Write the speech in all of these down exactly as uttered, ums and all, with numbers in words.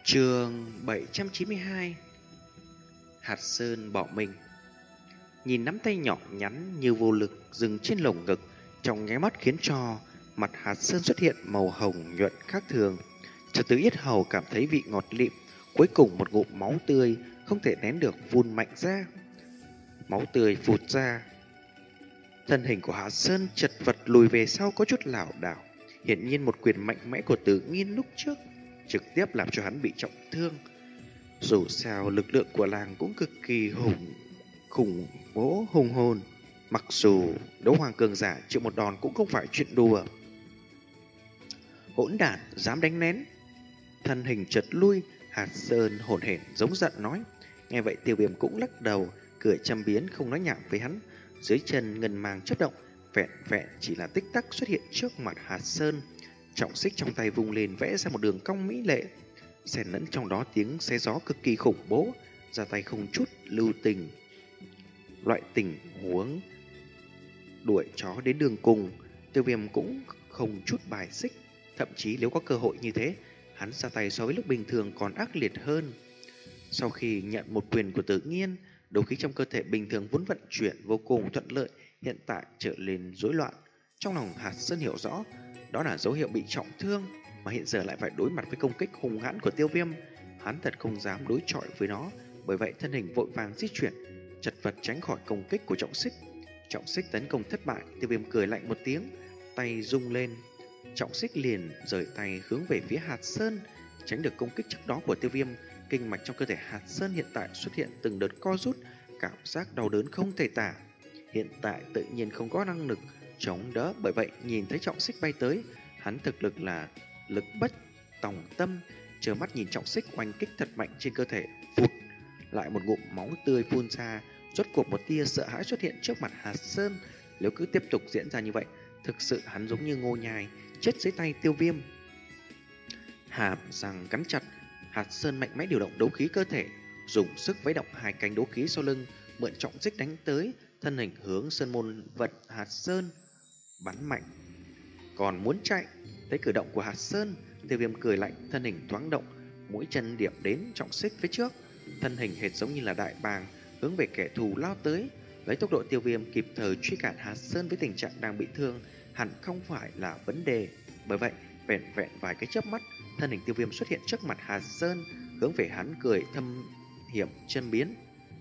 Chương bảy trăm chín mươi hai. Hạt Sơn bỏ mình. Nhìn nắm tay nhỏ nhắn như vô lực dừng trên lồng ngực, trong nháy mắt khiến cho mặt Hạt Sơn xuất hiện màu hồng nhuận khác thường. Cho tới yết hầu cảm thấy vị ngọt lịm, cuối cùng một ngụm máu tươi không thể nén được vun mạnh ra. Máu tươi phụt ra. Thân hình của Hạt Sơn chật vật lùi về sau có chút lảo đảo. Hiển nhiên một quyền mạnh mẽ của Tử Nghiên lúc trước trực tiếp làm cho hắn bị trọng thương. Dù sao lực lượng của làng cũng cực kỳ hùng khủng bố hùng hồn. Mặc dù đấu hoàng cường giả chịu một đòn cũng không phải chuyện đùa. Hỗn đản dám đánh nén. Thân hình chật lui, Hạt Sơn hổn hển giống giận nói. Nghe vậy Tiêu Viêm cũng lắc đầu, cười châm biếm không nói nhảm với hắn. Dưới chân ngân màng chớp động, vẹn vẹn chỉ là tích tắc xuất hiện trước mặt Hạt Sơn. Trọng xích trong tay vung lên vẽ ra một đường cong mỹ lệ, xen lẫn trong đó tiếng xé gió cực kỳ khủng bố, ra tay không chút lưu tình. Loại tình huống đuổi chó đến đường cùng, Tiêu Viêm cũng không chút bài xích, thậm chí nếu có cơ hội như thế, hắn ra tay so với lúc bình thường còn ác liệt hơn. Sau khi nhận một quyền của Tự Nhiên, đấu khí trong cơ thể bình thường vốn vận chuyển vô cùng thuận lợi, hiện tại trở nên rối loạn. Trong lòng Hạt Sơn hiểu rõ, đó là dấu hiệu bị trọng thương, mà hiện giờ lại phải đối mặt với công kích hung hãn của Tiêu Viêm. Hắn thật không dám đối chọi với nó, bởi vậy thân hình vội vàng di chuyển, chật vật tránh khỏi công kích của trọng xích. Trọng xích tấn công thất bại, Tiêu Viêm cười lạnh một tiếng, tay rung lên. Trọng xích liền rời tay hướng về phía Hạt Sơn, tránh được công kích trước đó của Tiêu Viêm. Kinh mạch trong cơ thể Hạt Sơn hiện tại xuất hiện từng đợt co rút, cảm giác đau đớn không thể tả. Hiện tại tự nhiên không có năng lực chống đỡ, bởi vậy nhìn thấy trọng xích bay tới, hắn thực lực là lực bất tòng tâm, trơ mắt nhìn trọng xích oanh kích thật mạnh trên cơ thể, phụt lại một ngụm máu tươi phun ra. Rốt cuộc một tia sợ hãi xuất hiện trước mặt Hạt Sơn. Nếu cứ tiếp tục diễn ra như vậy, thực sự hắn giống như Ngô Nhai chết dưới tay Tiêu Viêm. Hàm răng cắn chặt, Hạt Sơn mạnh mẽ điều động đấu khí cơ thể, dùng sức vẫy động hai cánh đấu khí sau lưng, mượn trọng xích đánh tới. Thân hình hướng sơn môn vật Hạt Sơn bắn mạnh. Còn muốn chạy? Thấy cử động của Hạt Sơn, Tiêu Viêm cười lạnh, thân hình thoáng động, mũi chân điểm đến trọng xích phía trước, thân hình hệt giống như là đại bàng hướng về kẻ thù lao tới. Lấy tốc độ Tiêu Viêm kịp thời truy cản Hạt Sơn với tình trạng đang bị thương hẳn không phải là vấn đề. Bởi vậy vẹn vẹn vài cái chớp mắt, thân hình Tiêu Viêm xuất hiện trước mặt Hạt Sơn, hướng về hắn cười thâm hiểm chân biến.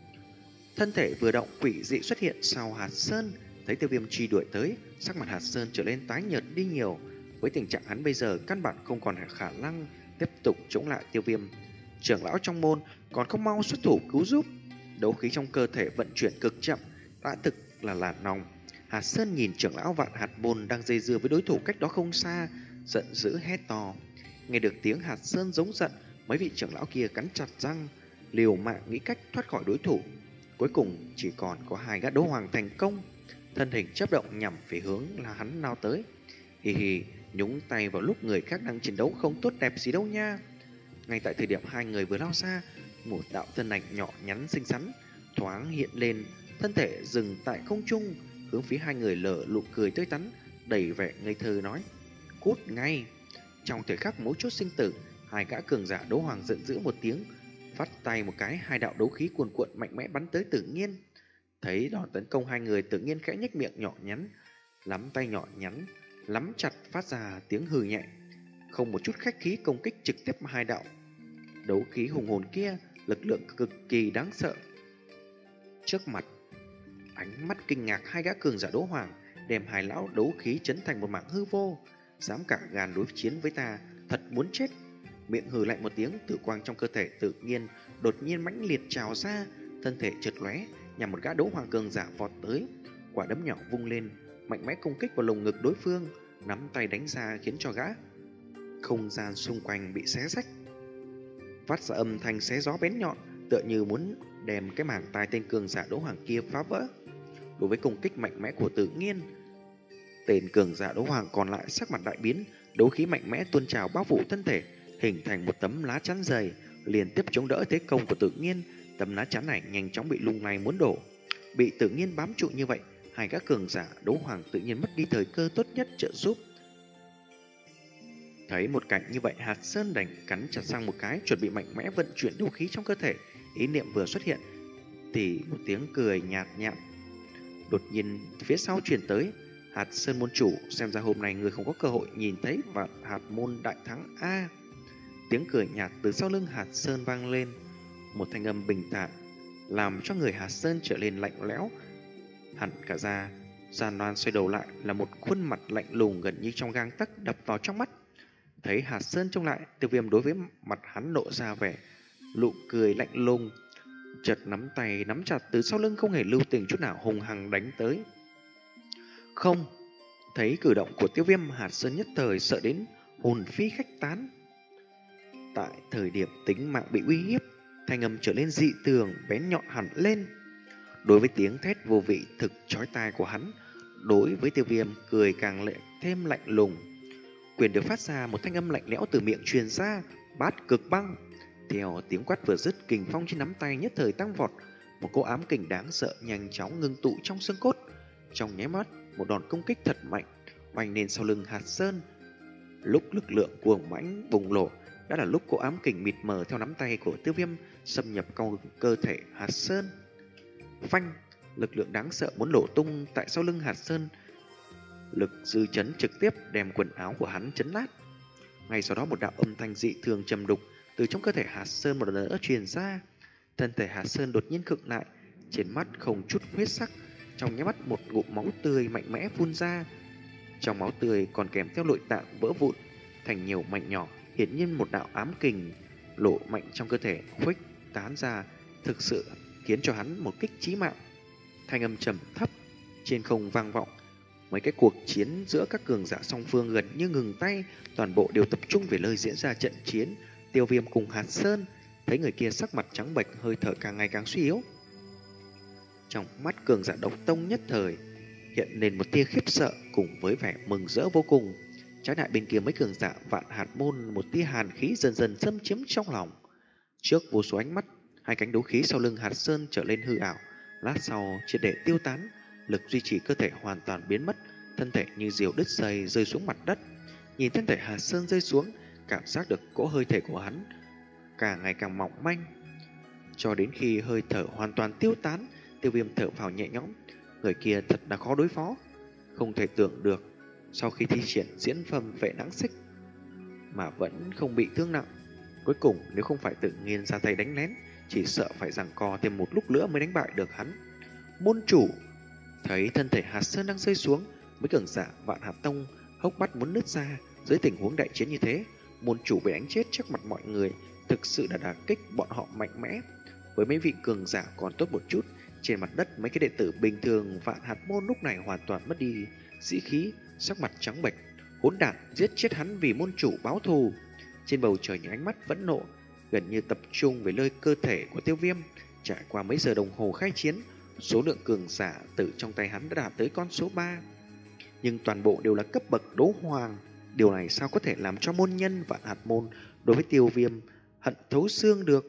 Thân thể vừa động, quỷ dị xuất hiện sau Hạt Sơn. Thấy Tiêu Viêm truy đuổi tới, sắc mặt Hạt Sơn trở lên tái nhợt đi nhiều. Với tình trạng hắn bây giờ, căn bản không còn khả năng tiếp tục chống lại Tiêu Viêm. Trưởng lão trong môn còn không mau xuất thủ cứu giúp. Đấu khí trong cơ thể vận chuyển cực chậm, đã thực là làn nòng. Hạt Sơn nhìn trưởng lão Vạn Hạt môn đang dây dưa với đối thủ cách đó không xa, giận dữ hét to. Nghe được tiếng Hạt Sơn giống giận, mấy vị trưởng lão kia cắn chặt răng, liều mạng nghĩ cách thoát khỏi đối thủ. Cuối cùng chỉ còn có hai gã đấu hoàng thành công, thân hình chớp động nhằm về hướng là hắn lao tới. Hì hì, nhúng tay vào lúc người khác đang chiến đấu không tốt đẹp gì đâu nha. Ngay tại thời điểm hai người vừa lao ra, một đạo thân ảnh nhỏ nhắn xinh xắn thoáng hiện lên, thân thể dừng tại không trung, hướng phía hai người lở nụ cười tươi tắn, đầy vẻ ngây thơ nói: "Cút ngay!" Trong thời khắc mấu chốt sinh tử, hai gã cường giả đấu hoàng giận dữ một tiếng, phát tay một cái, hai đạo đấu khí cuồn cuộn mạnh mẽ bắn tới Tự Nhiên. Thấy đòn tấn công hai người, Tự Nhiên khẽ nhếch miệng nhỏ nhắn, lắm tay nhỏ nhắn lắm chặt, phát ra tiếng hừ nhẹ, không một chút khách khí công kích trực tiếp hai đạo đấu khí hùng hồn kia, lực lượng cực kỳ đáng sợ. Trước mặt ánh mắt kinh ngạc hai gã cường giả đấu hoàng, đem hai lão đấu khí chấn thành một mảng hư vô. Dám cả gan đối chiến với ta, thật muốn chết. Miệng hừ lạnh một tiếng, tử quang trong cơ thể Tự Nhiên đột nhiên mãnh liệt trào ra, thân thể chợt lóe, nhằm một gã đấu hoàng cường giả vọt tới. Quả đấm nhỏ vung lên, mạnh mẽ công kích vào lồng ngực đối phương, nắm tay đánh ra khiến cho gã không gian xung quanh bị xé rách, phát ra âm thanh xé gió bén nhọn, tựa như muốn đem cái màng tai tên cường giả đấu hoàng kia phá vỡ. Đối với công kích mạnh mẽ của Tự Nhiên, tên cường giả đấu hoàng còn lại sắc mặt đại biến, đấu khí mạnh mẽ tuôn trào bao phủ thân thể, hình thành một tấm lá chắn dày, liên tiếp chống đỡ thế công của Tự Nhiên. Tấm lá chắn này nhanh chóng bị lung lay muốn đổ. Bị Tự Nhiên bám trụ như vậy, hai gã cường giả đấu hoàng tự nhiên mất đi thời cơ tốt nhất trợ giúp. Thấy một cảnh như vậy, Hạt Sơn đành cắn chặt răng một cái, chuẩn bị mạnh mẽ vận chuyển đấu khí trong cơ thể. Ý niệm vừa xuất hiện thì một tiếng cười nhạt nhạt đột nhiên phía sau truyền tới. Hạt Sơn môn chủ, xem ra hôm nay người không có cơ hội nhìn thấy Vạn Hạt môn đại thắng a. Tiếng cười nhạt từ sau lưng Hạt Sơn vang lên, một thanh âm bình thản làm cho người Hạt Sơn trở nên lạnh lẽo hẳn cả ra. Giàn Loan xoay đầu lại là một khuôn mặt lạnh lùng gần như trong gang tấc đập vào trong mắt. Thấy Hạt Sơn trông lại, Tiêu Viêm đối với mặt hắn lộ ra vẻ nụ cười lạnh lùng, chợt nắm tay nắm chặt từ sau lưng, không hề lưu tình chút nào hùng hăng đánh tới. Không! Thấy cử động của Tiêu Viêm, Hạt Sơn nhất thời sợ đến hồn phi khách tán. Tại thời điểm tính mạng bị uy hiếp, thanh âm trở lên dị tường bén nhọn hẳn lên. Đối với tiếng thét vô vị thực chói tai của hắn, đối với Tiêu Viêm cười càng lệ thêm lạnh lùng. Quyền được phát ra, một thanh âm lạnh lẽo từ miệng truyền ra, bát cực băng. Theo tiếng quát vừa dứt, kình phong trên nắm tay nhất thời tăng vọt, một cỗ ám kình đáng sợ nhanh chóng ngưng tụ trong xương cốt. Trong nháy mắt, một đòn công kích thật mạnh oanh lên sau lưng Hạt Sơn. Lúc lực lượng cuồng mãnh bùng nổ, đã là lúc cỗ ám kình mịt mờ theo nắm tay của Tiêu Viêm xâm nhập vào cơ thể Hạt Sơn. Phanh! Lực lượng đáng sợ muốn nổ tung tại sau lưng Hạt Sơn. Lực dư chấn trực tiếp đem quần áo của hắn chấn nát. Ngay sau đó một đạo âm thanh dị thường trầm đục từ trong cơ thể Hạt Sơn một lần nữa truyền ra. Thân thể Hạt Sơn đột nhiên khựng lại, trên mắt không chút huyết sắc, trong nháy mắt một ngụm máu tươi mạnh mẽ phun ra. Trong máu tươi còn kèm theo nội tạng vỡ vụn thành nhiều mảnh nhỏ, hiển nhiên một đạo ám kình lộ mạnh trong cơ thể khuếch tán ra, thực sự khiến cho hắn một kích chí mạng. Thanh âm trầm thấp trên không vang vọng. Mấy cái cuộc chiến giữa các cường giả song phương gần như ngừng tay, toàn bộ đều tập trung về nơi diễn ra trận chiến. Tiêu Viêm cùng Hạt Sơn thấy người kia sắc mặt trắng bệch, hơi thở càng ngày càng suy yếu. Trong mắt cường giả Độc Tông nhất thời hiện lên một tia khiếp sợ cùng với vẻ mừng rỡ vô cùng. Trái lại bên kia mấy cường giả Vạn Hạt môn, một tia hàn khí dần dần xâm chiếm trong lòng. Trước vô số ánh mắt, hai cánh đấu khí sau lưng Hạt Sơn trở lên hư ảo, lát sau triệt để tiêu tán, lực duy trì cơ thể hoàn toàn biến mất, thân thể như diều đứt dây rơi xuống mặt đất. Nhìn thân thể Hạt Sơn rơi xuống, cảm giác được cỗ hơi thể của hắn càng ngày càng mỏng manh. Cho đến khi hơi thở hoàn toàn tiêu tán, Tiêu Viêm thở phào nhẹ nhõm. Người kia thật là khó đối phó. Không thể tưởng được, sau khi thi triển diễn phẩm vệ đáng xích mà vẫn không bị thương nặng. Cuối cùng nếu không phải tự nhiên ra tay đánh lén, chỉ sợ phải giằng co thêm một lúc nữa mới đánh bại được hắn. Môn chủ thấy thân thể Hạt Sơn đang rơi xuống, mấy cường giả Vạn Hạt Tông hốc mắt muốn nứt ra. Dưới tình huống đại chiến như thế, môn chủ bị đánh chết trước mặt mọi người thực sự đã đả kích bọn họ mạnh mẽ. Với mấy vị cường giả còn tốt một chút, trên mặt đất mấy cái đệ tử bình thường Vạn Hạt môn lúc này hoàn toàn mất đi sĩ khí, sắc mặt trắng bệch. Hỗn đản, giết chết hắn vì môn chủ báo thù. Trên bầu trời những ánh mắt vẫn nộ gần như tập trung về nơi cơ thể của Tiêu Viêm. Trải qua mấy giờ đồng hồ khai chiến, số lượng cường giả tử trong tay hắn đã đạt tới con số ba. Nhưng toàn bộ đều là cấp bậc đấu hoàng. Điều này sao có thể làm cho môn nhân Vạn Hạt môn đối với Tiêu Viêm hận thấu xương được.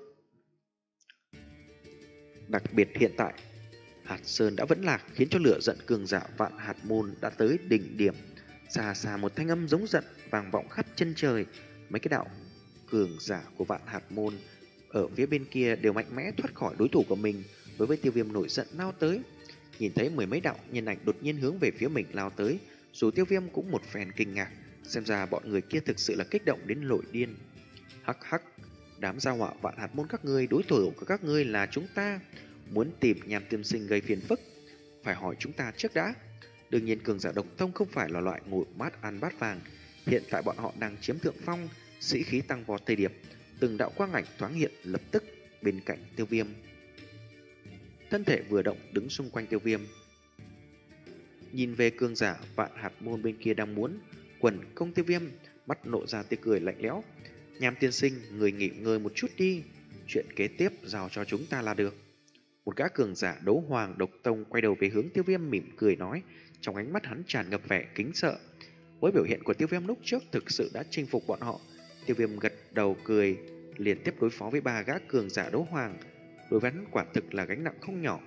Đặc biệt hiện tại, Hạt Sơn đã vẫn lạc, khiến cho lửa giận cường giả Vạn Hạt môn đã tới đỉnh điểm. Xa xa một thanh âm giống giận vang vọng khắp chân trời. Mấy cái đạo cường giả của Vạn Hạt môn ở phía bên kia đều mạnh mẽ thoát khỏi đối thủ của mình. Đối với Tiêu Viêm nổi giận lao tới, nhìn thấy mười mấy đạo nhân ảnh đột nhiên hướng về phía mình lao tới, dù Tiêu Viêm cũng một phen kinh ngạc. Xem ra bọn người kia thực sự là kích động đến nổi điên. Hắc hắc, đám gia họa Vạn Hạt môn các ngươi, đối thủ của các ngươi là chúng ta. Muốn tìm Nham Tiên Sinh gây phiền phức, phải hỏi chúng ta trước đã. Đương nhiên cường giả Độc Tông không phải là loại ngồi mát ăn bát vàng. Hiện tại bọn họ đang chiếm thượng phong, sĩ khí tăng vọt thời điểm. Từng đạo quang ảnh thoáng hiện lập tức bên cạnh Tiêu Viêm. Thân thể vừa động đứng xung quanh Tiêu Viêm. Nhìn về cường giả Vạn Hạt môn bên kia đang muốn quần công Tiêu Viêm, mắt nộ ra tia cười lạnh lẽo. Nham Tiên Sinh, người nghỉ ngơi một chút đi, chuyện kế tiếp giao cho chúng ta là được. Một gã cường giả đấu hoàng Độc Tông quay đầu về hướng Tiêu Viêm mỉm cười nói, trong ánh mắt hắn tràn ngập vẻ kính sợ. Với biểu hiện của Tiêu Viêm lúc trước thực sự đã chinh phục bọn họ. Tiêu Viêm gật đầu cười, liền tiếp đối phó với ba gã cường giả đấu hoàng. Đối với hắn quả thực là gánh nặng không nhỏ.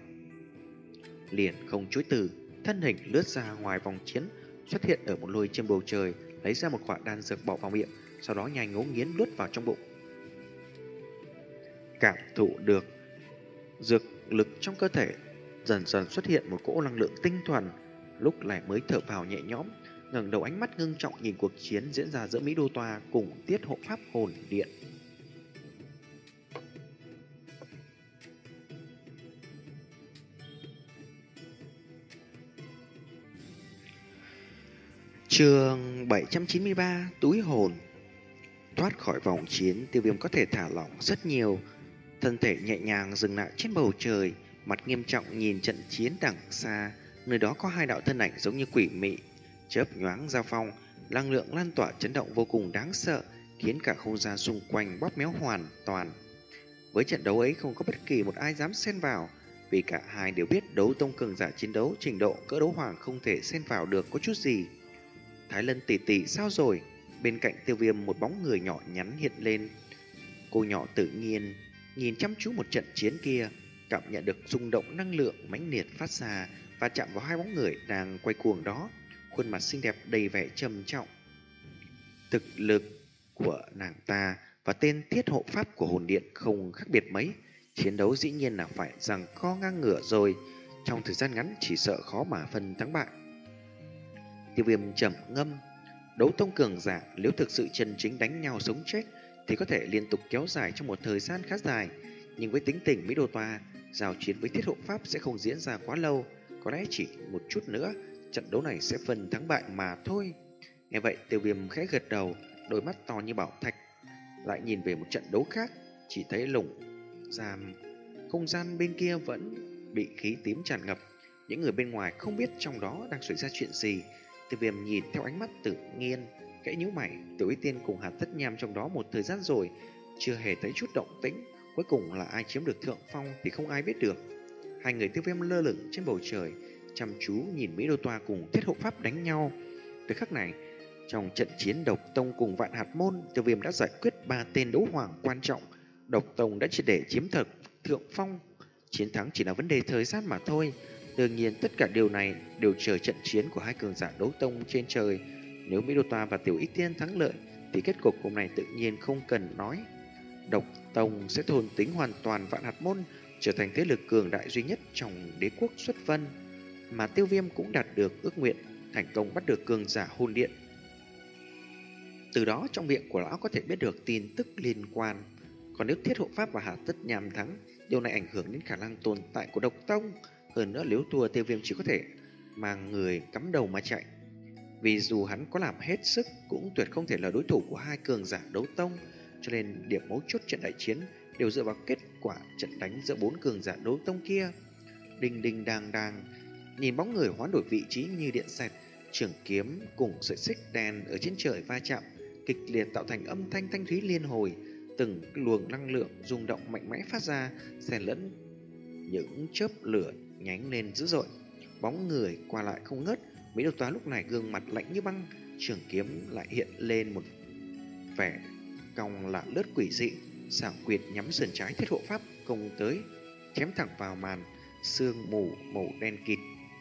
Liền không chối từ, thân hình lướt ra ngoài vòng chiến, xuất hiện ở một lôi trên bầu trời, lấy ra một quả đan dược bỏ vào miệng, sau đó nhanh ngấu nghiến nuốt vào trong bụng. Cảm thụ được dược lực trong cơ thể, dần dần xuất hiện một cỗ năng lượng tinh thuần, lúc này mới thở vào nhẹ nhõm, ngẩng đầu ánh mắt ngưng trọng nhìn cuộc chiến diễn ra giữa Mỹ Đô Toa cùng Tiết Hộ Pháp Hồn Điện. Chương bảy trăm chín mươi ba, túi hồn. Thoát khỏi vòng chiến, Tiêu Viêm có thể thả lỏng rất nhiều, thân thể nhẹ nhàng dừng lại trên bầu trời, mặt nghiêm trọng nhìn trận chiến đằng xa. Nơi đó có hai đạo thân ảnh giống như quỷ mị, chớp nhoáng giao phong, năng lượng lan tỏa chấn động vô cùng đáng sợ, khiến cả không gian xung quanh bóp méo hoàn toàn. Với trận đấu ấy không có bất kỳ một ai dám xen vào, vì cả hai đều biết đấu tông cường giả chiến đấu trình độ cỡ đấu hoàng không thể xen vào được có chút gì. Thái Lân tỷ tỷ sao rồi? Bên cạnh Tiêu Viêm một bóng người nhỏ nhắn hiện lên. Cô nhỏ tự nhiên nhìn chăm chú một trận chiến kia, cảm nhận được rung động năng lượng mãnh liệt phát ra và chạm vào hai bóng người đang quay cuồng đó. Khuôn mặt xinh đẹp đầy vẻ trầm trọng. Thực lực của nàng ta và tên Thiết Hộ Pháp của Hồn Điện không khác biệt mấy. Chiến đấu dĩ nhiên là phải rằng co ngang ngửa rồi. Trong thời gian ngắn chỉ sợ khó mà phân thắng bại. Tiêu Viêm trầm ngâm. Đấu tông cường giả nếu thực sự chân chính đánh nhau sống chết thì có thể liên tục kéo dài trong một thời gian khá dài. Nhưng với tính tình Mỹ Đô Toa, giao chiến với Thiết Hộ Pháp sẽ không diễn ra quá lâu. Có lẽ chỉ một chút nữa, trận đấu này sẽ phân thắng bại mà thôi. Nghe vậy Tiêu Viêm khẽ gật đầu, đôi mắt to như bảo thạch. Lại nhìn về một trận đấu khác, chỉ thấy lủng giam không gian bên kia vẫn bị khí tím tràn ngập. Những người bên ngoài không biết trong đó đang xảy ra chuyện gì. Tiêu Viêm nhìn theo ánh mắt tự nhiên, khẽ nhíu mày. Tiểu Y Tiên cùng Hạt Tất Nham trong đó một thời gian rồi, chưa hề thấy chút động tĩnh. Cuối cùng là ai chiếm được thượng phong thì không ai biết được. Hai người Tiêu Viêm lơ lửng trên bầu trời, chăm chú nhìn Mỹ Đô Toa cùng Thiết Hộ Pháp đánh nhau. Tới khắc này, trong trận chiến Độc Tông cùng Vạn Hạt Môn, Tiêu Viêm đã giải quyết ba tên đấu hoàng quan trọng. Độc Tông đã triệt để chiếm thật thượng phong, chiến thắng chỉ là vấn đề thời gian mà thôi. Đương nhiên tất cả điều này đều chờ trận chiến của hai cường giả đấu tông trên trời. Nếu Mỹ Đô Toa và Tiểu Y Tiên thắng lợi thì kết cục hôm nay tự nhiên không cần nói. Độc Tông sẽ thôn tính hoàn toàn Vạn Hạt Môn, trở thành thế lực cường đại duy nhất trong đế quốc xuất vân. Mà Tiêu Viêm cũng đạt được ước nguyện, thành công bắt được cường giả Hồn Điện. Từ đó trong miệng của lão có thể biết được tin tức liên quan. Còn nếu Thiết Hộ Pháp và Hạt Tất Nham thắng, điều này ảnh hưởng đến khả năng tồn tại của Độc Tông. Hơn nữa nếu thua, Tiêu Viêm chỉ có thể mang người cắm đầu mà chạy. Vì dù hắn có làm hết sức cũng tuyệt không thể là đối thủ của hai cường giả đấu tông. Cho nên điểm mấu chốt trận đại chiến đều dựa vào kết quả trận đánh giữa bốn cường giả đấu tông kia. Đinh đinh đang đang, nhìn bóng người hoán đổi vị trí như điện xẹt, trường kiếm cùng sợi xích đen ở trên trời va chạm, kịch liệt tạo thành âm thanh thanh thúy liên hồi. Từng luồng năng lượng rung động mạnh mẽ phát ra, xen lẫn những chớp lửa nhánh lên dữ dội. Bóng người qua lại không ngớt. Mỹ Đô Toa lúc này gương mặt lạnh như băng, trường kiếm lại hiện lên một vẻ cong lạ lướt quỷ dị, xảo quyệt nhắm sườn trái Thiết Hộ Pháp công tới, chém thẳng vào màn sương mù màu đen kịt.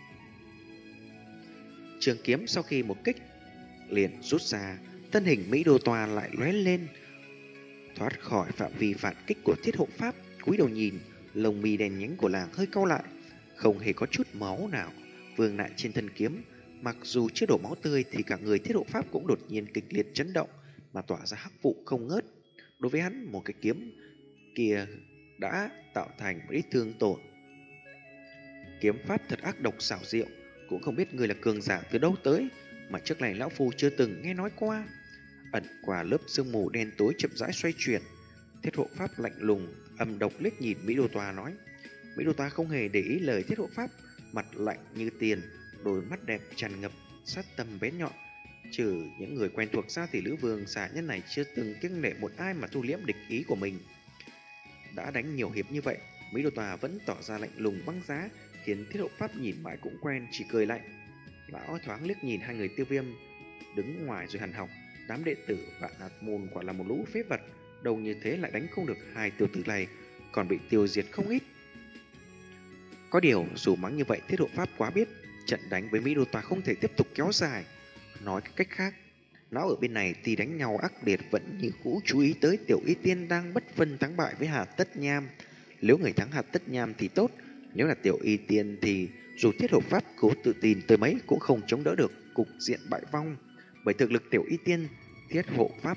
Trường kiếm sau khi một kích liền rút ra, thân hình Mỹ Đô Toa lại lóe lên, thoát khỏi phạm vi phản kích của Thiết Hộ Pháp. Cúi đầu nhìn, lông mi đen nhánh của làng hơi cau lại, không hề có chút máu nào vương lại trên thân kiếm. Mặc dù chưa đổ máu tươi thì cả người Thiết Hộ Pháp cũng đột nhiên kịch liệt chấn động mà tỏa ra hắc vụ không ngớt. Đối với hắn, một cái kiếm kia đã tạo thành một ít thương tổn. Kiếm pháp thật ác độc xảo diệu, cũng không biết người là cường giả từ đâu tới mà trước này lão phu chưa từng nghe nói qua. Ẩn qua lớp sương mù đen tối chậm rãi xoay chuyển, Thiết Hộ Pháp lạnh lùng âm độc liếc nhìn Mỹ Đô Toa nói. Mỹ Đô Toa không hề để ý lời Thiết Hộ Pháp, mặt lạnh như tiền, đôi mắt đẹp tràn ngập sát tâm bén nhọn. Trừ những người quen thuộc ra thì Lữ Vương xà nhân này chưa từng kiêng nể một ai mà thu liễm địch ý của mình. Đã đánh nhiều hiệp như vậy, Mỹ Đô Toa vẫn tỏ ra lạnh lùng băng giá, khiến Thiết Hộ Pháp nhìn mãi cũng quen, chỉ cười lạnh. Lão thoáng liếc nhìn hai người Tiêu Viêm đứng ngoài rồi hằn học. Đám đệ tử Vạn Hạt Môn quả là một lũ phế vật, đâu như thế lại đánh không được hai tiểu tử này, còn bị tiêu diệt không ít. Có điều dù mắng như vậy, Thiết Hộ Pháp quá biết trận đánh với Mỹ Đô Toa không thể tiếp tục kéo dài. Nói cách khác, Lão ở bên này thì đánh nhau ác liệt vẫn như cũ chú ý tới Tiểu Y Tiên đang bất phân thắng bại với Hà Tất Nham. Nếu người thắng Hà Tất Nham thì tốt, nếu là Tiểu Y Tiên thì dù Thiết Hộ Pháp cố tự tin tới mấy cũng không chống đỡ được cục diện bại vong. Bởi thực lực Tiểu Y Tiên, Thiết Hộ Pháp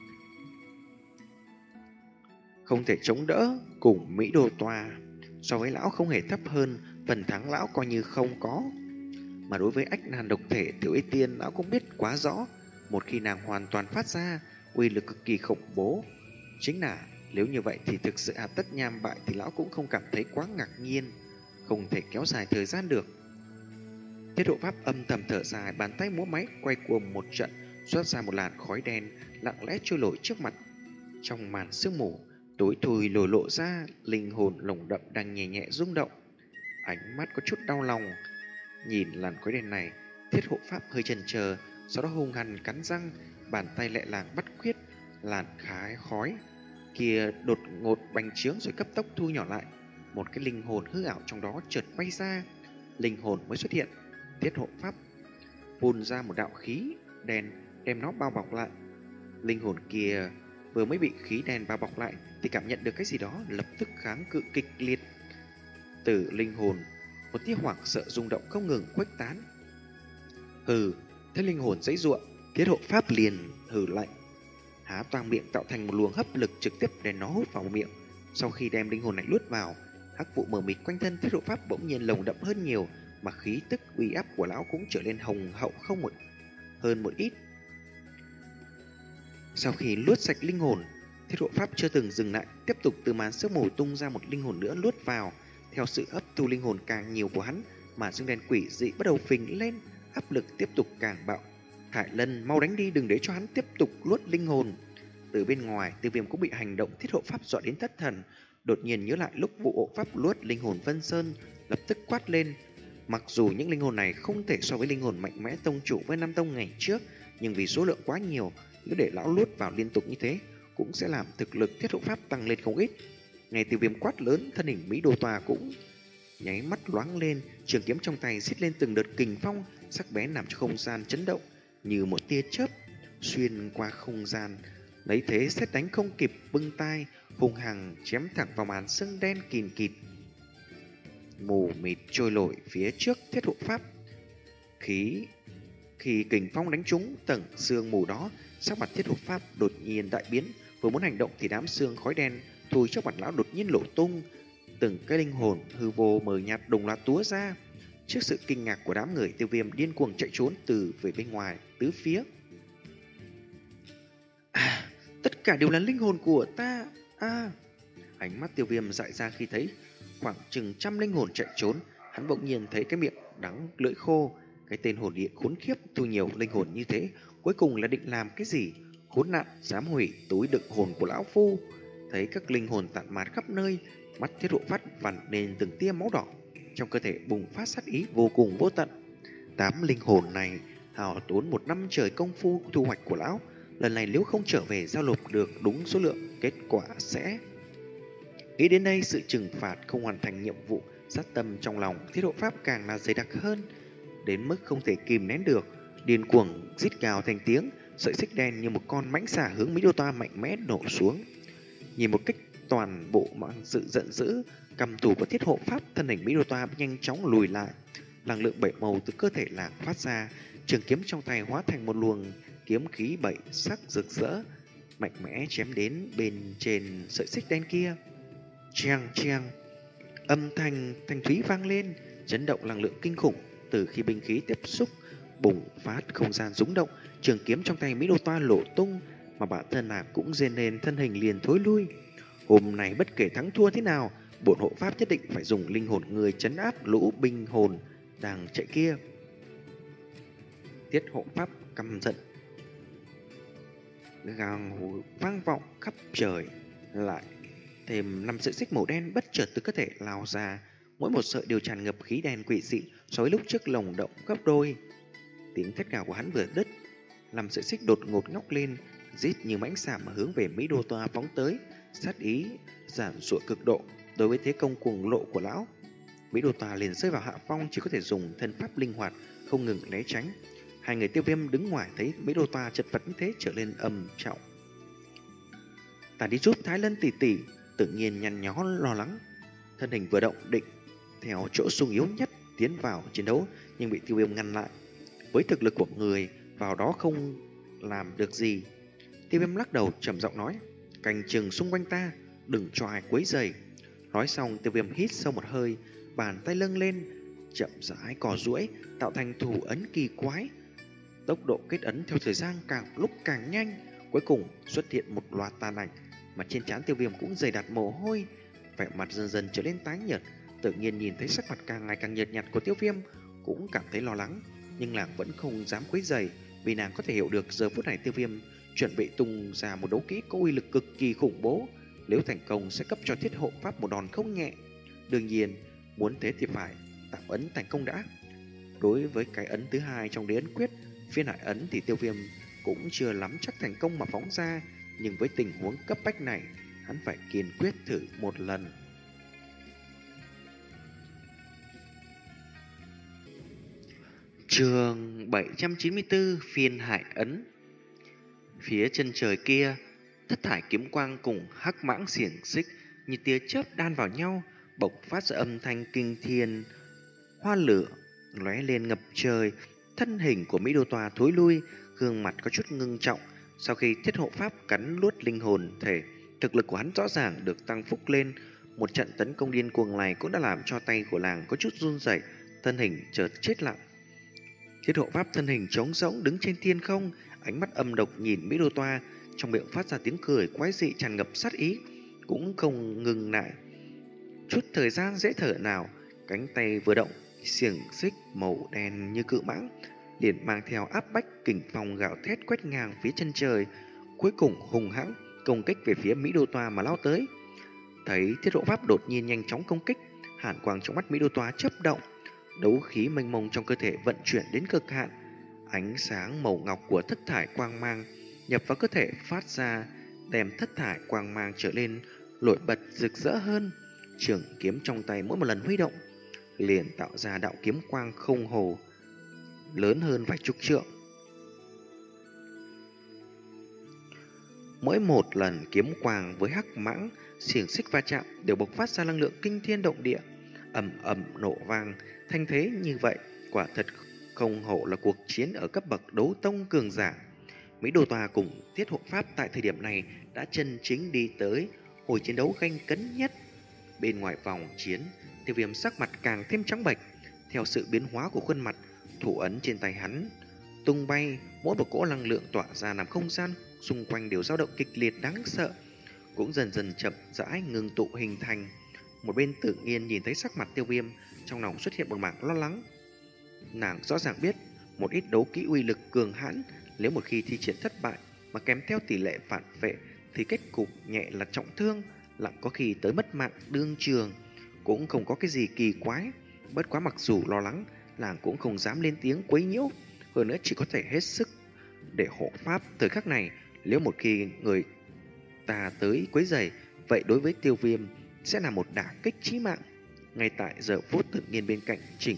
không thể chống đỡ cùng Mỹ Đô Toa. So với lão không hề thấp hơn, phần thắng lão coi như không có. Mà đối với ách nan độc thể Tiểu Y Tiên, lão cũng biết quá rõ. Một khi nàng hoàn toàn phát ra, uy lực cực kỳ khủng bố. Chính là nếu như vậy thì thực sự Hà Tất Nham bại thì lão cũng không cảm thấy quá ngạc nhiên. Không thể kéo dài thời gian được. Thiết Hộ Pháp âm thầm thở dài, bàn tay múa máy quay cuồng một trận, xuất ra một làn khói đen lặng lẽ trôi nổi trước mặt. Trong màn sương mù tối thui lồi lộ ra linh hồn lồng đậm đang nhẹ nhẹ rung động. Ánh mắt có chút đau lòng nhìn làn khói đen này. Thiết Hộ Pháp hơi chần chờ, sau đó hung hăng cắn răng, bàn tay lẹ làng bắt quyết làn khói khói kia đột ngột bành trướng rồi cấp tốc thu nhỏ lại. Một cái linh hồn hư ảo trong đó chợt bay ra. Linh hồn mới xuất hiện, Thiết Hộ Pháp phun ra một đạo khí đen đem nó bao bọc lại. Linh hồn kia vừa mới bị khí đen bao bọc lại thì cảm nhận được cái gì đó lập tức kháng cự kịch liệt. Từ linh hồn, một tia hoảng sợ rung động không ngừng khuếch tán. Hừ, thấy linh hồn giãy giụa, Thiết Hộ Pháp liền hừ lạnh, há toang miệng tạo thành một luồng hấp lực trực tiếp đem nó hút vào miệng. Sau khi đem linh hồn này nuốt vào, hắc vụ mờ mịt quanh thân Thiết Hộ Pháp bỗng nhiên lồng đậm hơn nhiều, mà khí tức uy áp của lão cũng trở nên hùng hậu không một hơn một ít. Sau khi luốt sạch linh hồn, Thiết Hộ Pháp chưa từng dừng lại, tiếp tục từ màn sương mù tung ra một linh hồn nữa luốt vào. Theo sự hấp thu linh hồn càng nhiều của hắn, mà xương đen quỷ dị bắt đầu phình lên, áp lực tiếp tục càng bạo. Hải Lân, mau đánh đi, đừng để cho hắn tiếp tục luốt linh hồn. Từ bên ngoài, Tiêu Viêm cũng bị hành động Thiết Hộ Pháp dọa đến thất thần, đột nhiên nhớ lại lúc vụ hộ pháp luốt linh hồn Vân Sơn, lập tức quát lên. Mặc dù những linh hồn này không thể so với linh hồn mạnh mẽ tông chủ với Nam Tông ngày trước, nhưng vì số lượng quá nhiều, nếu để lão luốt vào liên tục như thế, cũng sẽ làm thực lực Thiết Hộ Pháp tăng lên không ít. Nghe Tiêu Viêm quát lớn, thân hình Mỹ Đô Tòa cũng nháy mắt loáng lên, trường kiếm trong tay xiết lên từng đợt kình phong, sắc bén làm cho không gian chấn động, như một tia chớp xuyên qua không gian. Lấy thế xét đánh không kịp bưng tay, hung hăng chém thẳng vào màn sương đen kìn kịt mù mịt trôi nổi phía trước Thiết Hộ Pháp. Khí khi kình phong đánh trúng tầng sương mù đó, sắc mặt Thiết Hộ Pháp đột nhiên đại biến, vừa muốn hành động thì đám sương khói đen thui trước mặt lão đột nhiên nổ tung, từng cái linh hồn hư vô mờ nhạt đồng loạt túa ra. Trước sự kinh ngạc của đám người, Tiêu Viêm điên cuồng chạy trốn từ về bên ngoài tứ phía. À, tất cả đều là linh hồn của ta. À, ánh mắt Tiêu Viêm dại ra khi thấy khoảng chừng trăm linh hồn chạy trốn. Hắn bỗng nhiên thấy cái miệng đắng lưỡi khô. Cái tên hồn địa khốn khiếp thu nhiều linh hồn như thế, cuối cùng là định làm cái gì? Khốn nạn, dám hủy túi đựng hồn của lão phu. Thấy các linh hồn tản mát khắp nơi, mắt Thiết Hộ Pháp vằn lên từng tia máu đỏ, trong cơ thể bùng phát sát ý vô cùng vô tận. Tám linh hồn này hao tốn một năm trời công phu thu hoạch của lão, lần này nếu không trở về giao nộp được đúng số lượng, kết quả sẽ... Nghĩ đến đây, sự trừng phạt không hoàn thành nhiệm vụ sát tâm trong lòng Thiết Hộ Pháp càng là dày đặc hơn, đến mức không thể kìm nén được, điên cuồng rít gào thành tiếng. Sợi xích đen như một con mãnh xà hướng Mỹ Đô Toa mạnh mẽ nổ xuống. Nhìn một cách toàn bộ mang sự giận dữ, cầm tù của Thiết Hộ Pháp, thân hình Mỹ Đô Toa nhanh chóng lùi lại. Năng lượng bảy màu từ cơ thể làng phát ra, trường kiếm trong tay hóa thành một luồng kiếm khí bảy sắc rực rỡ, mạnh mẽ chém đến bên trên sợi xích đen kia. Cheng cheng, âm thanh thanh thúy vang lên, chấn động năng lượng kinh khủng. Từ khi binh khí tiếp xúc, bùng phát không gian rung động, trường kiếm trong tay Mỹ Đô Toa lộ tung, mà bản thân nàng cũng rên lên, thân hình liền thối lui. Hôm nay bất kể thắng thua thế nào, bổn hộ pháp nhất định phải dùng linh hồn người trấn áp lũ binh hồn đang chạy kia. Thiết Hộ Pháp căm giận, gào vang vọng khắp trời. Lại thêm năm sợi xích màu đen bất chợt từ cơ thể lao ra, mỗi một sợi đều tràn ngập khí đen quỷ dị, so với lúc trước lồng động gấp đôi. Tiếng thét gào của hắn vừa đứt, năm sợi xích đột ngột ngóc lên, rít như mãnh xà mà hướng về Mỹ Đô Toa phóng tới, sát ý giản sụa cực độ. Đối với thế công cuồng lộ của lão, Mỹ Đô Toa liền rơi vào hạ phong, chỉ có thể dùng thân pháp linh hoạt không ngừng né tránh. Hai người Tiêu Viêm đứng ngoài thấy Mỹ Đô Toa chật vật như thế trở lên âm trọng. Ta đi giúp Thái Lân tỷ tỷ, tự nhiên nhăn nhó lo lắng. Thân hình vừa động định theo chỗ sung yếu nhất tiến vào chiến đấu, nhưng bị Tiêu Viêm ngăn lại. Với thực lực của người vào đó không làm được gì. Tiêu Viêm lắc đầu trầm giọng nói, canh chừng xung quanh ta, đừng cho ai quấy rầy. Nói xong, Tiêu Viêm hít sâu một hơi, bàn tay lưng lên, chậm rãi cò duỗi, tạo thành thủ ấn kỳ quái. Tốc độ kết ấn theo thời gian càng lúc càng nhanh, cuối cùng xuất hiện một loạt tàn ảnh, mà trên trán Tiêu Viêm cũng dày đặc mồ hôi, vẻ mặt dần dần trở lên tái nhợt. Tự nhiên nhìn thấy sắc mặt càng ngày càng nhợt nhạt của Tiêu Viêm, cũng cảm thấy lo lắng, nhưng nàng vẫn không dám quấy rầy, vì nàng có thể hiểu được giờ phút này Tiêu Viêm chuẩn bị tung ra một đấu kỹ có uy lực cực kỳ khủng bố, nếu thành công sẽ cấp cho Thiết Hộ Pháp một đòn không nhẹ. Đương nhiên, muốn thế thì phải tạm ấn thành công đã. Đối với cái ấn thứ hai trong đế ấn quyết, Phiên Hải ấn, thì Tiêu Viêm cũng chưa lắm chắc thành công mà phóng ra, nhưng với tình huống cấp bách này, hắn phải kiên quyết thử một lần. Chương bảy trăm chín mươi tư, Phiên Hải ấn. Phía chân trời kia, thất thải kiếm quang cùng hắc mãng xiềng xích như tia chớp đan vào nhau, bộc phát ra âm thanh kinh thiên, hoa lửa lóe lên ngập trời. Thân hình của Mỹ Đô Toa thối lui, gương mặt có chút ngưng trọng. Sau khi Thiết Hộ Pháp cắn nuốt linh hồn thể, thực lực của hắn rõ ràng được tăng phúc lên. Một trận tấn công điên cuồng này cũng đã làm cho tay của làng có chút run rẩy, thân hình chợt chết lặng. Thiết Hộ Pháp thân hình trống rỗng đứng trên thiên không, ánh mắt âm độc nhìn Mỹ Đô Toa, trong miệng phát ra tiếng cười quái dị tràn ngập sát ý, cũng không ngừng lại chút thời gian dễ thở nào. Cánh tay vừa động, xiềng xích màu đen như cự mãng liền mang theo áp bách kình phong gào thét quét ngang phía chân trời, cuối cùng hùng hãng công kích về phía Mỹ Đô Toa mà lao tới. Thấy Thiết Hộ Pháp đột nhiên nhanh chóng công kích, hàn quang trong mắt Mỹ Đô Toa chớp động, đấu khí mênh mông trong cơ thể vận chuyển đến cực hạn. Ánh sáng màu ngọc của thất thải quang mang nhập vào cơ thể phát ra, đem thất thải quang mang trở lên nổi bật rực rỡ hơn. Trường kiếm trong tay mỗi một lần huy động liền tạo ra đạo kiếm quang không hồ lớn hơn vài chục trượng. Mỗi một lần kiếm quang với hắc mãng xiềng xích va chạm đều bộc phát ra năng lượng kinh thiên động địa, ầm ầm nổ vang. Thanh thế như vậy quả thật không hổ là cuộc chiến ở cấp bậc đấu tông cường giả. Mỹ Đô Toa cùng Thiết Hộ Pháp tại thời điểm này đã chân chính đi tới hồi chiến đấu gay cấn nhất. Bên ngoài vòng chiến, Tiêu Viêm sắc mặt càng thêm trắng bệch. Theo sự biến hóa của khuôn mặt, thủ ấn trên tay hắn tung bay, mỗi một cỗ năng lượng tỏa ra làm không gian xung quanh đều dao động kịch liệt đáng sợ, cũng dần dần chậm rãi ngừng tụ hình thành. Một bên Tự Nhiên nhìn thấy sắc mặt Tiêu Viêm, trong lòng xuất hiện một mảng lo lắng. Nàng rõ ràng biết một ít đấu kỹ uy lực cường hãn, nếu một khi thi triển thất bại mà kèm theo tỷ lệ phản vệ thì kết cục nhẹ là trọng thương, lặng có khi tới mất mạng đương trường. Cũng không có cái gì kỳ quái. Bất quá mặc dù lo lắng, nàng cũng không dám lên tiếng quấy nhiễu, hơn nữa chỉ có thể hết sức để hộ pháp. Thời khắc này, nếu một khi người ta tới quấy rầy, vậy đối với Tiêu Viêm sẽ là một đả kích chí mạng. Ngay tại giờ phút Tự Nhiên bên cạnh chỉnh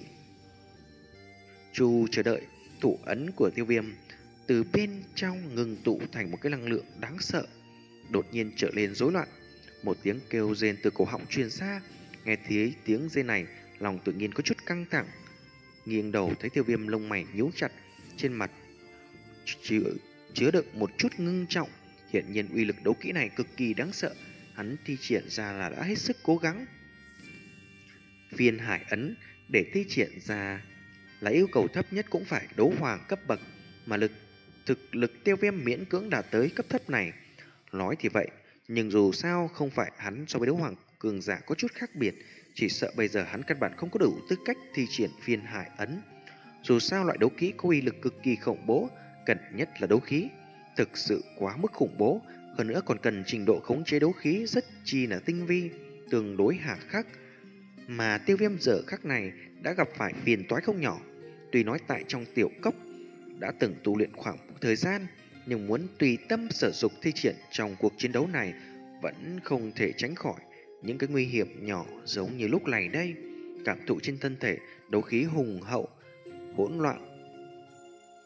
chu chờ đợi, thủ ấn của Tiêu Viêm từ bên trong ngừng tụ thành một cái năng lượng đáng sợ, đột nhiên trở lên rối loạn. Một tiếng kêu rên từ cổ họng truyền ra. Nghe thấy tiếng rên này, lòng Tự Nhiên có chút căng thẳng, nghiêng đầu thấy Tiêu Viêm lông mày nhíu chặt, trên mặt chứa, chứa đựng một chút ngưng trọng. Hiện nhiên uy lực đấu kỹ này cực kỳ đáng sợ, hắn thi triển ra là đã hết sức cố gắng. Phiên Hải ấn để thi triển ra là yêu cầu thấp nhất cũng phải đấu hoàng cấp bậc, mà lực thực lực Tiêu Viêm miễn cưỡng đạt tới cấp thấp này. Nói thì vậy, nhưng dù sao không phải hắn so với đấu hoàng cường giả có chút khác biệt, chỉ sợ bây giờ hắn căn bản không có đủ tư cách thi triển Phiên Hải ấn. Dù sao loại đấu kỹ có uy lực cực kỳ khủng bố, cần nhất là đấu khí thực sự quá mức khủng bố, hơn nữa còn cần trình độ khống chế đấu khí rất chi là tinh vi, tương đối hà khắc. Mà Tiêu Viêm giờ khắc này đã gặp phải phiền toái không nhỏ. Tuy nói tại trong tiểu cốc đã từng tu luyện khoảng một thời gian, nhưng muốn tùy tâm sử dụng thi triển trong cuộc chiến đấu này vẫn không thể tránh khỏi những cái nguy hiểm nhỏ, giống như lúc này đây. Cảm thụ trên thân thể đấu khí hùng hậu hỗn loạn,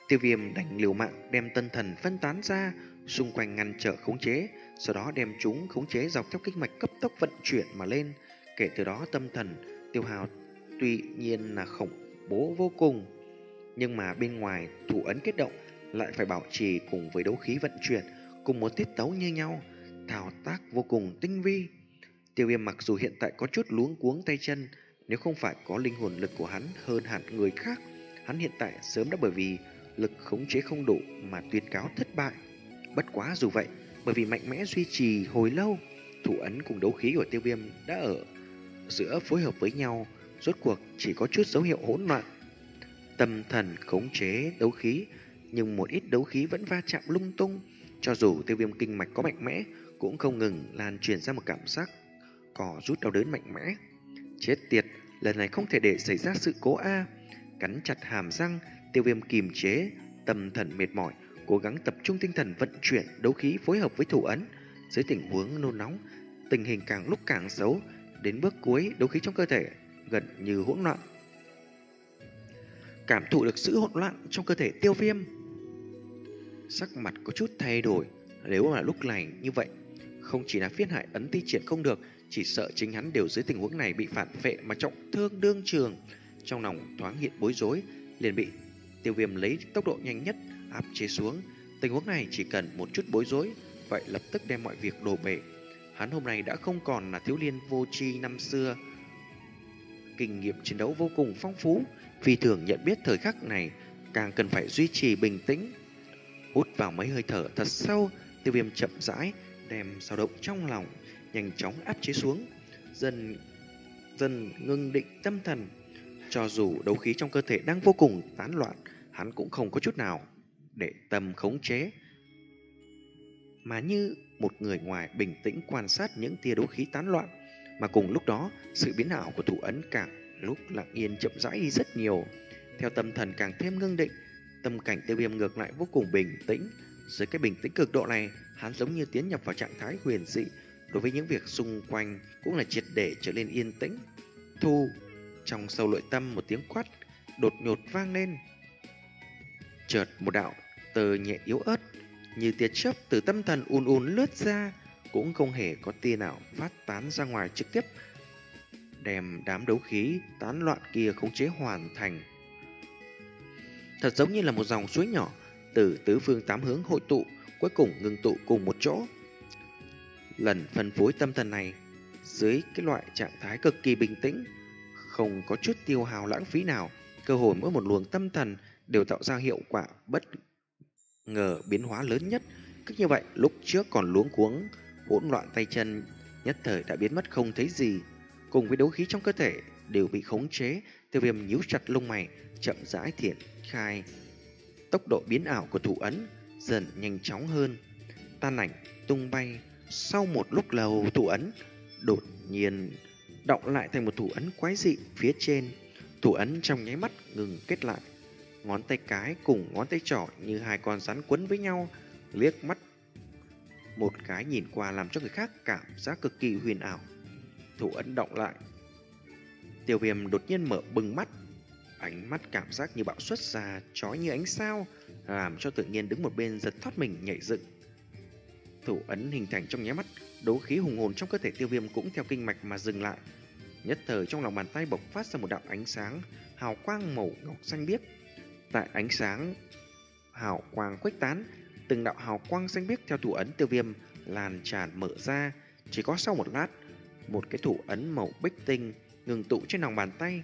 Tiêu Viêm đành liều mạng đem tân thần phân tán ra, xung quanh ngăn trở khống chế, sau đó đem chúng khống chế dọc theo kinh mạch cấp tốc vận chuyển mà lên. Kể từ đó tâm thần tiêu hào tuy nhiên là khủng bố vô cùng, nhưng mà bên ngoài thủ ấn kết động lại phải bảo trì cùng với đấu khí vận chuyển cùng một tiết tấu như nhau, thao tác vô cùng tinh vi. Tiêu Viêm mặc dù hiện tại có chút luống cuống tay chân, nếu không phải có linh hồn lực của hắn hơn hẳn người khác, hắn hiện tại sớm đã bởi vì lực khống chế không đủ mà tuyên cáo thất bại. Bất quá dù vậy, bởi vì mạnh mẽ duy trì hồi lâu, thủ ấn cùng đấu khí của Tiêu Viêm đã ở giữa phối hợp với nhau, rốt cuộc chỉ có chút dấu hiệu hỗn loạn. Tâm thần khống chế đấu khí, nhưng một ít đấu khí vẫn va chạm lung tung. Cho dù Tiêu Viêm kinh mạch có mạnh mẽ, cũng không ngừng lan truyền ra một cảm giác cò rút đau đớn mạnh mẽ. Chết tiệt, lần này không thể để xảy ra sự cố a. Cắn chặt hàm răng, Tiêu Viêm kìm chế tâm thần mệt mỏi, cố gắng tập trung tinh thần vận chuyển đấu khí phối hợp với thủ ấn. Dưới tình huống nôn nóng, tình hình càng lúc càng xấu, đến bước cuối đấu khí trong cơ thể gần như hỗn loạn. Cảm thụ được sự hỗn loạn trong cơ thể Tiêu Viêm, sắc mặt có chút thay đổi. Nếu mà lúc này như vậy, không chỉ là phiên hải ấn thi triển không được, chỉ sợ chính hắn đều dưới tình huống này bị phản phệ mà trọng thương đương trường. Trong lòng thoáng hiện bối rối, liền bị Tiêu Viêm lấy tốc độ nhanh nhất áp chế xuống. Tình huống này chỉ cần một chút bối rối, vậy lập tức đem mọi việc đổ bể. Hắn hôm nay đã không còn là thiếu niên vô tri năm xưa, kinh nghiệm chiến đấu vô cùng phong phú, phi thường nhận biết thời khắc này càng cần phải duy trì bình tĩnh. Hút vào mấy hơi thở thật sâu, Tiêu Viêm chậm rãi đem dao động trong lòng nhanh chóng áp chế xuống, dần dần ngưng định tâm thần. Cho dù đấu khí trong cơ thể đang vô cùng tán loạn, hắn cũng không có chút nào để tâm khống chế, mà như một người ngoài bình tĩnh quan sát những tia đấu khí tán loạn. Mà cùng lúc đó, sự biến ảo của thủ ấn càng lúc lặng yên chậm rãi đi rất nhiều. Theo tâm thần càng thêm ngưng định, tâm cảnh Tiêu Viêm ngược lại vô cùng bình tĩnh. Dưới cái bình tĩnh cực độ này, hắn giống như tiến nhập vào trạng thái huyền dị, đối với những việc xung quanh cũng là triệt để trở nên yên tĩnh. Thu, trong sâu nội tâm một tiếng quát đột ngột vang lên. Chợt một đạo tơ nhẹ yếu ớt như tia chớp từ tâm thần ùn ùn lướt ra, cũng không hề có tia nào phát tán ra ngoài, trực tiếp đem đám đấu khí tán loạn kia khống chế hoàn thành. Thật giống như là một dòng suối nhỏ từ tứ phương tám hướng hội tụ, cuối cùng ngưng tụ cùng một chỗ. Lần phân phối tâm thần này dưới cái loại trạng thái cực kỳ bình tĩnh, không có chút tiêu hao lãng phí nào, cơ hội mỗi một luồng tâm thần đều tạo ra hiệu quả bất ngờ biến hóa lớn nhất. Cứ như vậy, lúc trước còn luống cuống hỗn loạn tay chân nhất thời đã biến mất không thấy gì, cùng với đấu khí trong cơ thể đều bị khống chế. Tiêu Viêm nhíu chặt lông mày, chậm rãi triển khai tốc độ biến ảo của thủ ấn dần nhanh chóng hơn, tan ảnh tung bay. Sau một lúc lâu, thủ ấn đột nhiên đọng lại thành một thủ ấn quái dị phía trên. Thủ ấn trong nháy mắt ngừng kết lại, ngón tay cái cùng ngón tay trỏ như hai con rắn quấn với nhau, liếc mắt một cái nhìn qua làm cho người khác cảm giác cực kỳ huyền ảo. Thủ ấn đọng lại, Tiêu Viêm đột nhiên mở bừng mắt, ánh mắt cảm giác như bạo xuất ra, chói như ánh sao, làm cho tự nhiên đứng một bên giật thoát mình nhảy dựng. Thủ ấn hình thành trong nháy mắt, đấu khí hùng hồn trong cơ thể Tiêu Viêm cũng theo kinh mạch mà dừng lại. Nhất thời trong lòng bàn tay bộc phát ra một đạo ánh sáng hào quang màu ngọc xanh biếc. Tại ánh sáng hào quang khuếch tán, từng đạo hào quang xanh biếc theo thủ ấn Tiêu Viêm lan tràn mở ra. Chỉ có sau một lát, một cái thủ ấn màu bích tinh ngừng tụ trên lòng bàn tay.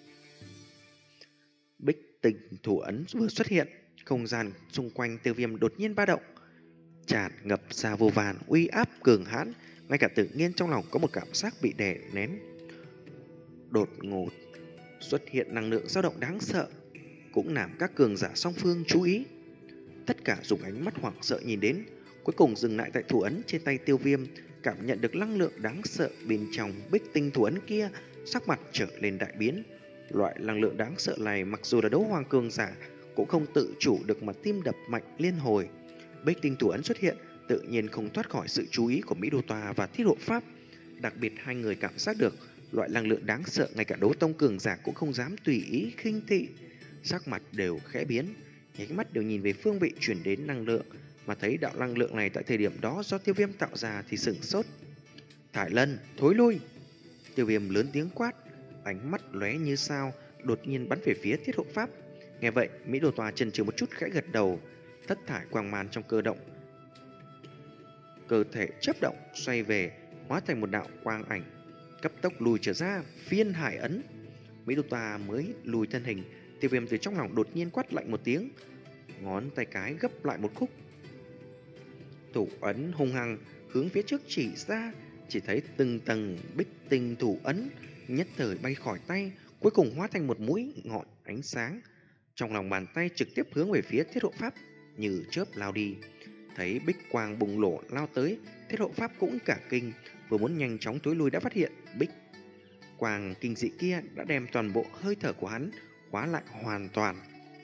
Bích tinh thủ ấn vừa xuất hiện, không gian xung quanh Tiêu Viêm đột nhiên ba động, tràn ngập ra vô vàn uy áp cường hãn, ngay cả tự nhiên trong lòng có một cảm giác bị đè nén. Đột ngột xuất hiện năng lượng dao động đáng sợ, cũng làm các cường giả song phương chú ý. Tất cả dùng ánh mắt hoảng sợ nhìn đến, cuối cùng dừng lại tại thủ ấn trên tay Tiêu Viêm, cảm nhận được năng lượng đáng sợ bên trong bích tinh thủ ấn kia, sắc mặt trở lên đại biến. Loại năng lượng đáng sợ này mặc dù là đấu hoàng cường giả cũng không tự chủ được mà tim đập mạnh liên hồi. Bích tinh thủ ấn xuất hiện, tự nhiên không thoát khỏi sự chú ý của Mỹ Đô Tòa và Thiết Hộ Pháp. Đặc biệt hai người cảm giác được loại năng lượng đáng sợ ngay cả đấu tông cường giả cũng không dám tùy ý khinh thị, sắc mặt đều khẽ biến. nháy mắt đều nhìn về phương vị chuyển đến năng lượng, mà thấy đạo năng lượng này tại thời điểm đó do Tiêu Viêm tạo ra thì sửng sốt. Thải Lân, thối lui! Tiêu Viêm lớn tiếng quát, ánh mắt lóe như sao, đột nhiên bắn về phía Thiết Hộ Pháp. Nghe vậy, Mỹ Đồ Tòa chần chừ một chút khẽ gật đầu, thất thải quang man trong cơ động, cơ thể chớp động xoay về, hóa thành một đạo quang ảnh, cấp tốc lùi trở ra, phiên hải ấn. Mỹ Đồ Tòa mới lùi thân hình, Tiêu Viêm từ trong lòng đột nhiên quát lạnh một tiếng, ngón tay cái gấp lại một khúc, thủ ấn hung hăng hướng phía trước chỉ ra, chỉ thấy từng tầng bích tinh thủ ấn nhất thời bay khỏi tay, cuối cùng hóa thành một mũi ngọn ánh sáng. Trong lòng bàn tay trực tiếp hướng về phía Thiết Hộ Pháp như chớp lao đi. Thấy bích quang bùng nổ lao tới, Thiết Hộ Pháp cũng cả kinh, vừa muốn nhanh chóng tối lui đã phát hiện bích quang kinh dị kia đã đem toàn bộ hơi thở của hắn khóa lại hoàn toàn.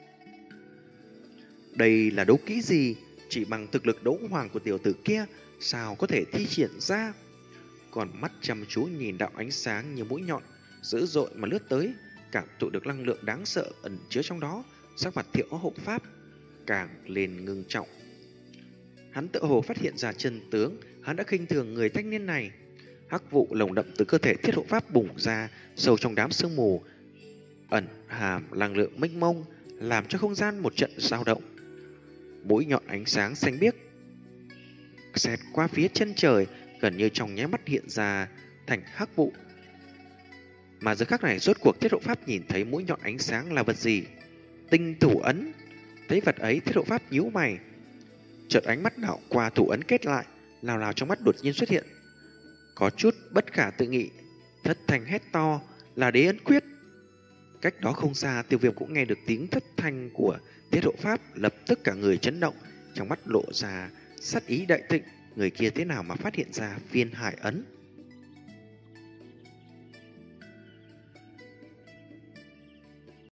Đây là đấu kỹ gì? Chỉ bằng thực lực đấu hoàng của tiểu tử kia sao có thể thi triển ra? Còn mắt chăm chú nhìn đạo ánh sáng như mũi nhọn dữ dội mà lướt tới, cảm thụ được năng lượng đáng sợ ẩn chứa trong đó, sắc mặt Thiệu Hộ Pháp càng lên ngưng trọng. Hắn tự hồ phát hiện ra chân tướng, hắn đã khinh thường người thanh niên này. Hắc vụ lồng đậm từ cơ thể Thiết Hộ Pháp bùng ra, sâu trong đám sương mù ẩn hàm năng lượng mênh mông, làm cho không gian một trận dao động. Mũi nhọn ánh sáng xanh biếc xẹt qua phía chân trời, gần như trong nháy mắt hiện ra thành hắc vụ. Mà giờ khắc này rốt cuộc Thiết Hộ Pháp nhìn thấy mũi nhọn ánh sáng là vật gì? Tinh thủ ấn. Thấy vật ấy, Thiết Hộ Pháp nhíu mày, chợt ánh mắt đảo qua thủ ấn kết lại, lào lào trong mắt đột nhiên xuất hiện có chút bất khả tự nghị, thất thanh hét to, là đế ấn quyết. Cách đó không xa, Tiêu Viêm cũng nghe được tiếng thất thanh của Thiết Hộ Pháp, lập tức cả người chấn động, trong mắt lộ ra sát ý đại thịnh. Người kia thế nào mà phát hiện ra phiên hải ấn?